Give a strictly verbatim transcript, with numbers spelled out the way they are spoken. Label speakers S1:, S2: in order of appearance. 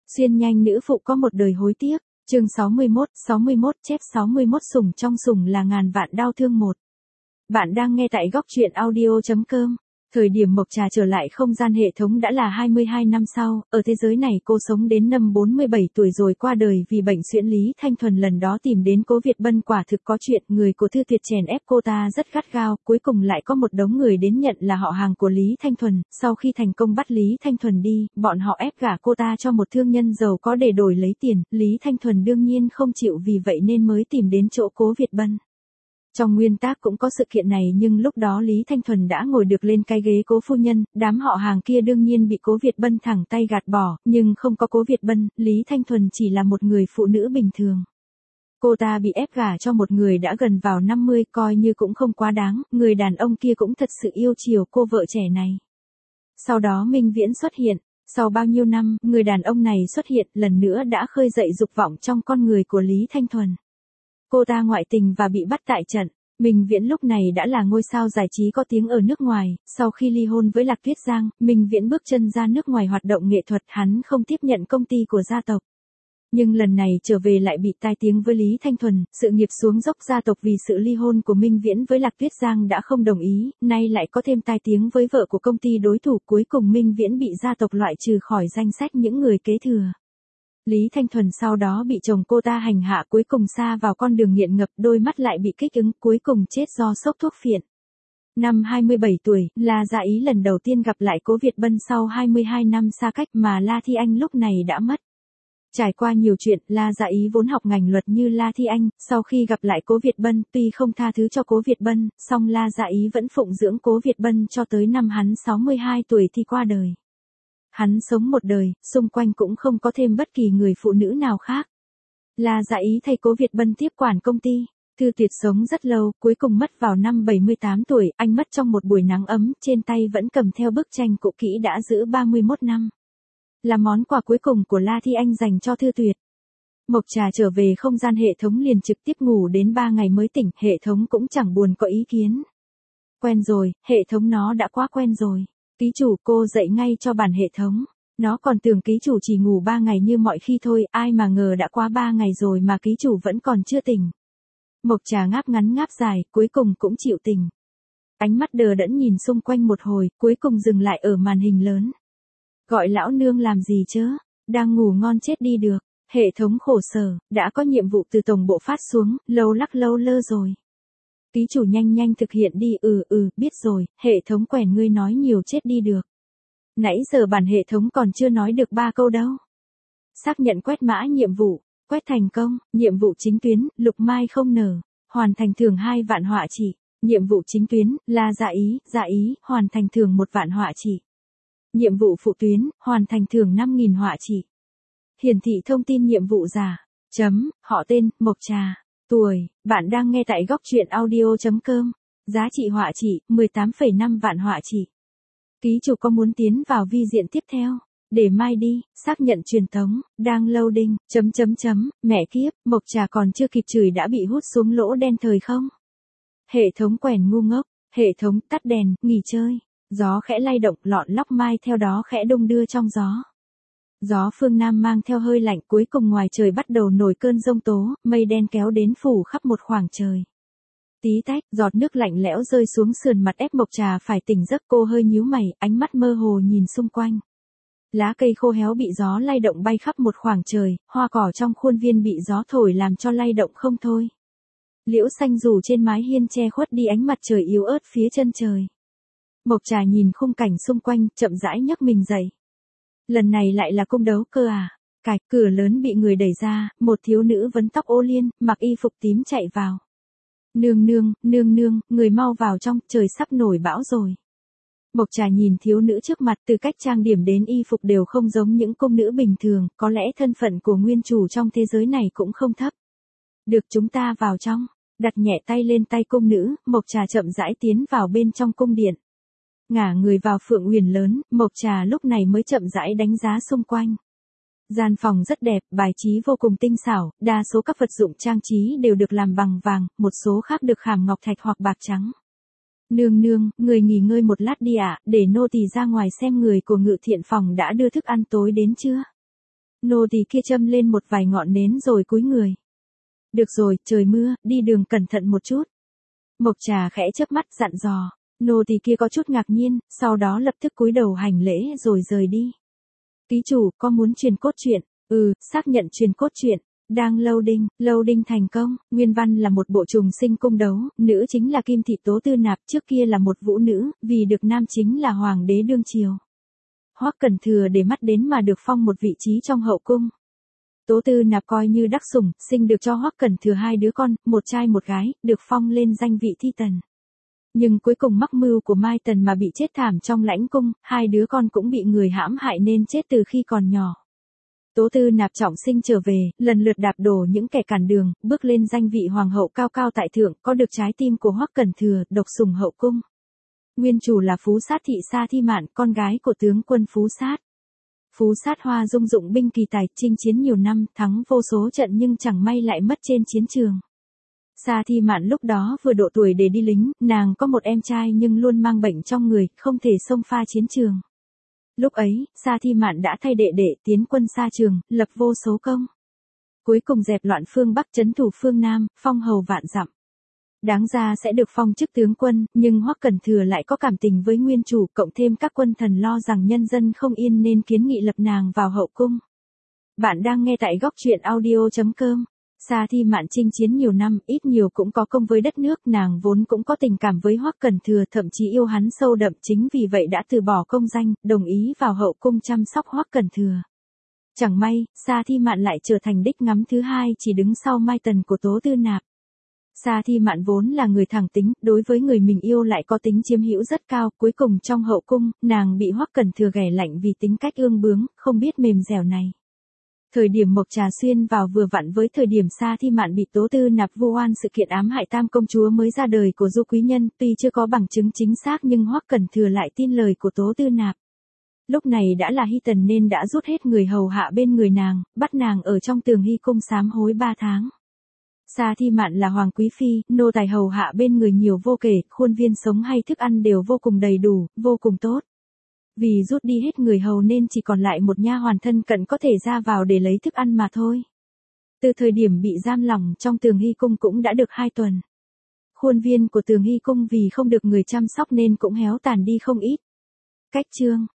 S1: Xuyên nhanh nữ phụ có một đời hối tiếc, chương sáu mươi mốt, sáu mươi mốt chép sáu mươi mốt sủng trong sủng là ngàn vạn đau thương một. Bạn đang nghe tại góc truyện audio chấm com. Thời điểm Mộc Trà trở lại không gian hệ thống đã là hai mươi hai năm sau, ở thế giới này cô sống đến năm bốn mươi bảy tuổi rồi qua đời vì bệnh suyễn. Lý Thanh Thuần lần đó tìm đến Cố Việt Bân quả thực có chuyện, người của Thư Tuyệt chèn ép cô ta rất gắt gao, cuối cùng lại có một đống người đến nhận là họ hàng của Lý Thanh Thuần, sau khi thành công bắt Lý Thanh Thuần đi, bọn họ ép gả cô ta cho một thương nhân giàu có để đổi lấy tiền, Lý Thanh Thuần đương nhiên không chịu, vì vậy nên mới tìm đến chỗ Cố Việt Bân. Trong nguyên tác cũng có sự kiện này, nhưng lúc đó Lý Thanh Thuần đã ngồi được lên cái ghế Cố phu nhân, đám họ hàng kia đương nhiên bị Cố Việt Bân thẳng tay gạt bỏ, nhưng không có Cố Việt Bân, Lý Thanh Thuần chỉ là một người phụ nữ bình thường. Cô ta bị ép gả cho một người đã gần vào năm mươi, coi như cũng không quá đáng, người đàn ông kia cũng thật sự yêu chiều cô vợ trẻ này. Sau đó Minh Viễn xuất hiện, sau bao nhiêu năm, người đàn ông này xuất hiện, lần nữa đã khơi dậy dục vọng trong con người của Lý Thanh Thuần. Cô ta ngoại tình và bị bắt tại trận. Minh Viễn lúc này đã là ngôi sao giải trí có tiếng ở nước ngoài, sau khi ly hôn với Lạc Tuyết Giang, Minh Viễn bước chân ra nước ngoài hoạt động nghệ thuật, hắn không tiếp nhận công ty của gia tộc. Nhưng lần này trở về lại bị tai tiếng với Lý Thanh Thuần, sự nghiệp xuống dốc, gia tộc vì sự ly hôn của Minh Viễn với Lạc Tuyết Giang đã không đồng ý, nay lại có thêm tai tiếng với vợ của công ty đối thủ, cuối cùng Minh Viễn bị gia tộc loại trừ khỏi danh sách những người kế thừa. Lý Thanh Thuần sau đó bị chồng cô ta hành hạ, cuối cùng sa vào con đường nghiện ngập, đôi mắt lại bị kích ứng, cuối cùng chết do sốc thuốc phiện. Năm hai mươi bảy tuổi, La Gia Ý lần đầu tiên gặp lại Cố Việt Bân sau hai mươi hai năm xa cách, mà La Thi Anh lúc này đã mất. Trải qua nhiều chuyện, La Gia Ý vốn học ngành luật như La Thi Anh, sau khi gặp lại Cố Việt Bân, tuy không tha thứ cho Cố Việt Bân, song La Gia Ý vẫn phụng dưỡng Cố Việt Bân cho tới năm hắn sáu mươi hai tuổi thì qua đời. Hắn sống một đời, xung quanh cũng không có thêm bất kỳ người phụ nữ nào khác. La Gia Ý thay Cố Việt Bân tiếp quản công ty. Thư Tuyệt sống rất lâu, cuối cùng mất vào năm bảy mươi tám tuổi, anh mất trong một buổi nắng ấm, trên tay vẫn cầm theo bức tranh cũ kỹ đã giữ ba mươi mốt năm. Là món quà cuối cùng của La Thi Anh dành cho Thư Tuyệt. Mộc Trà trở về không gian hệ thống liền trực tiếp ngủ đến ba ngày mới tỉnh, hệ thống cũng chẳng buồn có ý kiến. Quen rồi, hệ thống nó đã quá quen rồi. Ký chủ, cô dậy ngay cho bản hệ thống. Nó còn tưởng ký chủ chỉ ngủ ba ngày như mọi khi thôi, ai mà ngờ đã quá ba ngày rồi mà ký chủ vẫn còn chưa tỉnh. Mộc Trà ngáp ngắn ngáp dài, cuối cùng cũng chịu tỉnh. Ánh mắt đờ đẫn nhìn xung quanh một hồi, cuối cùng dừng lại ở màn hình lớn. Gọi lão nương làm gì chớ, đang ngủ ngon chết đi được. Hệ thống khổ sở, đã có nhiệm vụ từ tổng bộ phát xuống, lâu lắc lâu lơ rồi. Ký chủ nhanh nhanh thực hiện đi. Ừ ừ, biết rồi, hệ thống quèn ngươi nói nhiều chết đi được. Nãy giờ bản hệ thống còn chưa nói được ba câu đâu. Xác nhận quét mã nhiệm vụ, quét thành công, nhiệm vụ chính tuyến, lục mai không nở, hoàn thành thưởng hai vạn họa chỉ. Nhiệm vụ chính tuyến, là Dạ Ý, Dạ Ý, hoàn thành thưởng một vạn họa chỉ. Nhiệm vụ phụ tuyến, hoàn thành thưởng năm nghìn họa chỉ. Hiển thị thông tin nhiệm vụ giả, chấm, họ tên, Mộc Trà. Tuổi, bạn đang nghe tại góc truyện audio chấm com. Giá trị họa chỉ, mười tám phẩy năm vạn họa chỉ. Ký chủ có muốn tiến vào vi diện tiếp theo? Để mai đi, xác nhận truyền tống, đang loading, chấm chấm chấm, mẹ kiếp, Mộc Trà còn chưa kịp chửi đã bị hút xuống lỗ đen thời không? Hệ thống quèn ngu ngốc, hệ thống tắt đèn, nghỉ chơi. Gió khẽ lay động, lọn lóc mai theo đó khẽ đung đưa trong gió. Gió phương Nam mang theo hơi lạnh, cuối cùng ngoài trời bắt đầu nổi cơn giông tố, mây đen kéo đến phủ khắp một khoảng trời. Tí tách, giọt nước lạnh lẽo rơi xuống sườn mặt ép Mộc Trà phải tỉnh giấc, cô hơi nhíu mày, ánh mắt mơ hồ nhìn xung quanh. Lá cây khô héo bị gió lay động bay khắp một khoảng trời, hoa cỏ trong khuôn viên bị gió thổi làm cho lay động không thôi. Liễu xanh rủ trên mái hiên che khuất đi ánh mặt trời yếu ớt phía chân trời. Mộc Trà nhìn khung cảnh xung quanh, chậm rãi nhấc mình dậy. Lần này lại là cung đấu cơ à? Cạch, cửa lớn bị người đẩy ra, một thiếu nữ vấn tóc ô liên, mặc y phục tím chạy vào. Nương nương, nương nương, người mau vào trong, trời sắp nổi bão rồi. Mộc Trà nhìn thiếu nữ trước mặt, từ cách trang điểm đến y phục đều không giống những cung nữ bình thường, có lẽ thân phận của nguyên chủ trong thế giới này cũng không thấp. Được, chúng ta vào trong. Đặt nhẹ tay lên tay cung nữ, Mộc Trà chậm rãi tiến vào bên trong cung điện. Ngả người vào Phượng Uyển lớn, Mộc Trà lúc này mới chậm rãi đánh giá xung quanh. Gian phòng rất đẹp, bài trí vô cùng tinh xảo, đa số các vật dụng trang trí đều được làm bằng vàng, một số khác được khảm ngọc thạch hoặc bạc trắng. Nương nương, người nghỉ ngơi một lát đi ạ, để nô tỳ ra ngoài xem người của Ngự Thiện phòng đã đưa thức ăn tối đến chưa. Nô tỳ kia châm lên một vài ngọn nến rồi cúi người. Được rồi, trời mưa, đi đường cẩn thận một chút. Mộc Trà khẽ chớp mắt dặn dò. Nô tỳ kia có chút ngạc nhiên, sau đó lập tức cúi đầu hành lễ rồi rời đi. Ký chủ, có muốn truyền cốt truyện? Ừ, xác nhận truyền cốt truyện. Đang loading, loading thành công. Nguyên văn là một bộ trùng sinh cung đấu, nữ chính là Kim Thị Tố Tư Nạp, trước kia là một vũ nữ, vì được nam chính là hoàng đế đương triều. Hoắc Cẩn Thừa để mắt đến mà được phong một vị trí trong hậu cung. Tố Tư Nạp coi như đắc sủng, sinh được cho Hoắc Cẩn Thừa hai đứa con, một trai một gái, được phong lên danh vị thi tần. Nhưng cuối cùng mắc mưu của Mai Tần mà bị chết thảm trong lãnh cung, hai đứa con cũng bị người hãm hại nên chết từ khi còn nhỏ. Tố Tư Nạp trọng sinh trở về, lần lượt đạp đổ những kẻ cản đường, bước lên danh vị hoàng hậu cao cao tại thượng, có được trái tim của Hoắc Cẩn Thừa, độc sủng hậu cung. Nguyên chủ là Phú Sát thị Sa Thi Mạn, con gái của tướng quân Phú Sát. Phú Sát Hoa dung dụng binh kỳ tài, chinh chiến nhiều năm, thắng vô số trận nhưng chẳng may lại mất trên chiến trường. Sa Thi Mạn lúc đó vừa độ tuổi để đi lính, nàng có một em trai nhưng luôn mang bệnh trong người, không thể xông pha chiến trường. Lúc ấy, Sa Thi Mạn đã thay đệ đệ tiến quân xa trường, lập vô số công. Cuối cùng dẹp loạn phương Bắc trấn thủ phương Nam, phong hầu vạn dặm. Đáng ra sẽ được phong chức tướng quân, nhưng Hoắc Cẩn Thừa lại có cảm tình với nguyên chủ, cộng thêm các quân thần lo rằng nhân dân không yên nên kiến nghị lập nàng vào hậu cung. Bạn đang nghe tại góc truyện audio chấm com. Sa Thi Mạn chinh chiến nhiều năm, ít nhiều cũng có công với đất nước, nàng vốn cũng có tình cảm với Hoắc Cẩn Thừa, thậm chí yêu hắn sâu đậm, chính vì vậy đã từ bỏ công danh, đồng ý vào hậu cung chăm sóc Hoắc Cẩn Thừa. Chẳng may, Sa Thi Mạn lại trở thành đích ngắm thứ hai, chỉ đứng sau Mai Tần của Tố Tư Nạp. Sa Thi Mạn vốn là người thẳng tính, đối với người mình yêu lại có tính chiếm hữu rất cao, cuối cùng trong hậu cung, nàng bị Hoắc Cẩn Thừa ghẻ lạnh vì tính cách ương bướng, không biết mềm dẻo này. Thời điểm Mộc Trà xuyên vào vừa vặn với thời điểm Sa Thi Mạn bị Tố Tư Nạp vu oan sự kiện ám hại tam công chúa mới ra đời của Du Quý Nhân, tuy chưa có bằng chứng chính xác nhưng Hoắc Cẩn Thừa lại tin lời của Tố Tư Nạp. Lúc này đã là Hy Tần nên đã rút hết người hầu hạ bên người nàng, bắt nàng ở trong Tường Hy cung sám hối ba tháng. Sa Thi Mạn là hoàng quý phi, nô tài hầu hạ bên người nhiều vô kể, khuôn viên sống hay thức ăn đều vô cùng đầy đủ, vô cùng tốt. Vì rút đi hết người hầu nên chỉ còn lại một nha hoàn thân cận có thể ra vào để lấy thức ăn mà thôi. Từ thời điểm bị giam lỏng trong Tường Hy cung cũng đã được hai tuần. Khuôn viên của Tường Hy cung vì không được người chăm sóc nên cũng héo tàn đi không ít. Cách chương